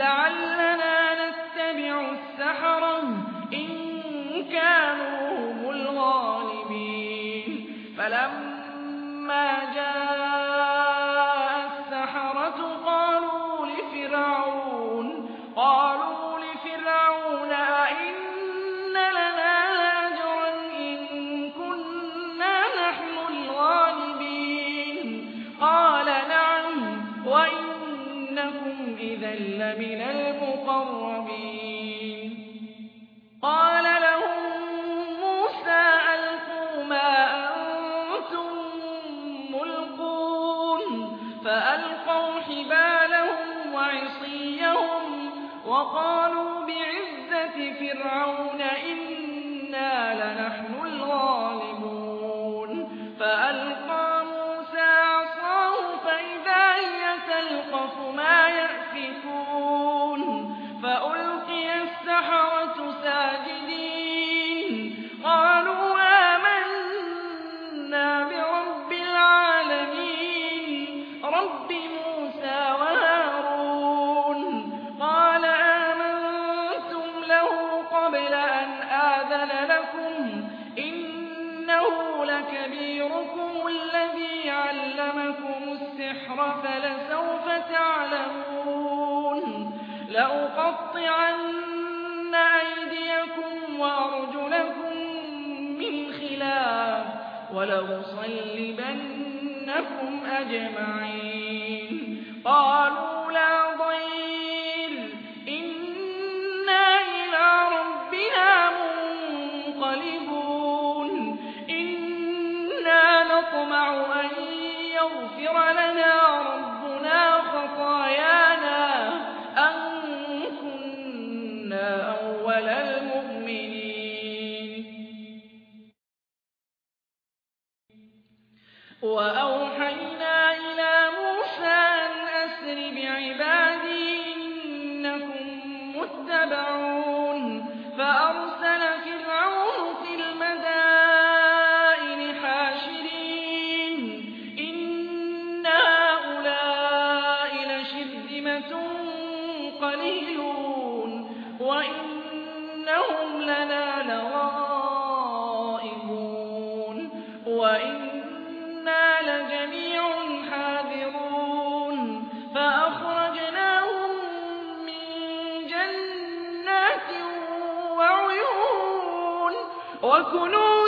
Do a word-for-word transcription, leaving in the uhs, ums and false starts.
لَعَلَّنَا نَتَّبِعُ السَّحَرَةَ إِن كَانُوا هُمُ الْغَالِبِينَ فَلَمَّا جَاءَ السَّحَرَةُ قَالُوا لِفِرْعَوْنَ قَالُوا لِفِرْعَوْنَ أَئِنَّ لَنَا لَأَجْرًا إِن كُنَّا نَحْنُ الْغَالِبِينَ قَالَ نَعَمْ وَإِنَّكُمْ إِذًا لَّمِنَ الْمُقَرَّبِينَ قَالَ لَهُم مُّوسَىٰ أَلْقُوا مَا أَنتُم مُّلْقُونَ فَأَلْقَوْا حِبَالَهُمْ وَعِصِيَّهُمْ وَقَالُوا بِعِزَّةِ فِرْعَوْنَ إِنَّا لَنَحْنُ الْغَالِبُونَ فَأَلْقَىٰ مُوسَىٰ عَصَاهُ فَإِذَا هِيَ تَلْقَفُ مَا يَأْفِكُونَ فَأُلْقِيَ السَّحَرَةُ سَاجِدِينَ قَالُوا آمَنَّا بِرَبِّ الْعَالَمِينَ رَبِّ مُوسَىٰ وَهَارُونَ قَالَ آمَنتُمْ لَهُ قَبْلَ أَنْ آذَنَ لَكُمْ إِنَّهُ لَكَبِيرُكُمُ الَّذِي عَلَّمَكُمُ السِّحْرَ فَلَسَوْفَ تَعْلَمُونَ لَأُقَطِّعَنَّ أَيْدِيَكُمْ وَأَرْجُلَكُم مِّنْ خِلَافٍ وَلَأُصَلِّبَنَّكُمْ أَجْمَعِينَ قَالُوا لَا ضَيْرَ إِنَّا إِلَىٰ رَبِّنَا مُنقَلِبُونَ إِنَّا نَطْمَعُ أَن يَغْفِرَ لَنَا رَبُّنَا خَطَايَانَا أَن كُنَّا أَوَّلَ الْمُؤْمِنِينَ وَأَوْحَيْنَا إِلَىٰ مُوسَىٰ أَنْ أَسْرِ بِعِبَادِي إِنَّكُم مُّتَّبَعُونَ فَأَرْسَلَ فِرْعَوْنُ فِي الْمَدَائِنِ حَاشِرِينَ إِنَّ هَٰؤُلَاءِ لَشِرْذِمَةٌ قَلِيلُونَ وَإِنَّهُمْ لَنَا لَغَائِظُونَ وَإِنَّا لَجَمِيعٌ حَاذِرُونَ فَأَخْرَجْنَاهُم مِّن جَنَّاتٍ وَعُيُونٍ وَكُنُوزٍ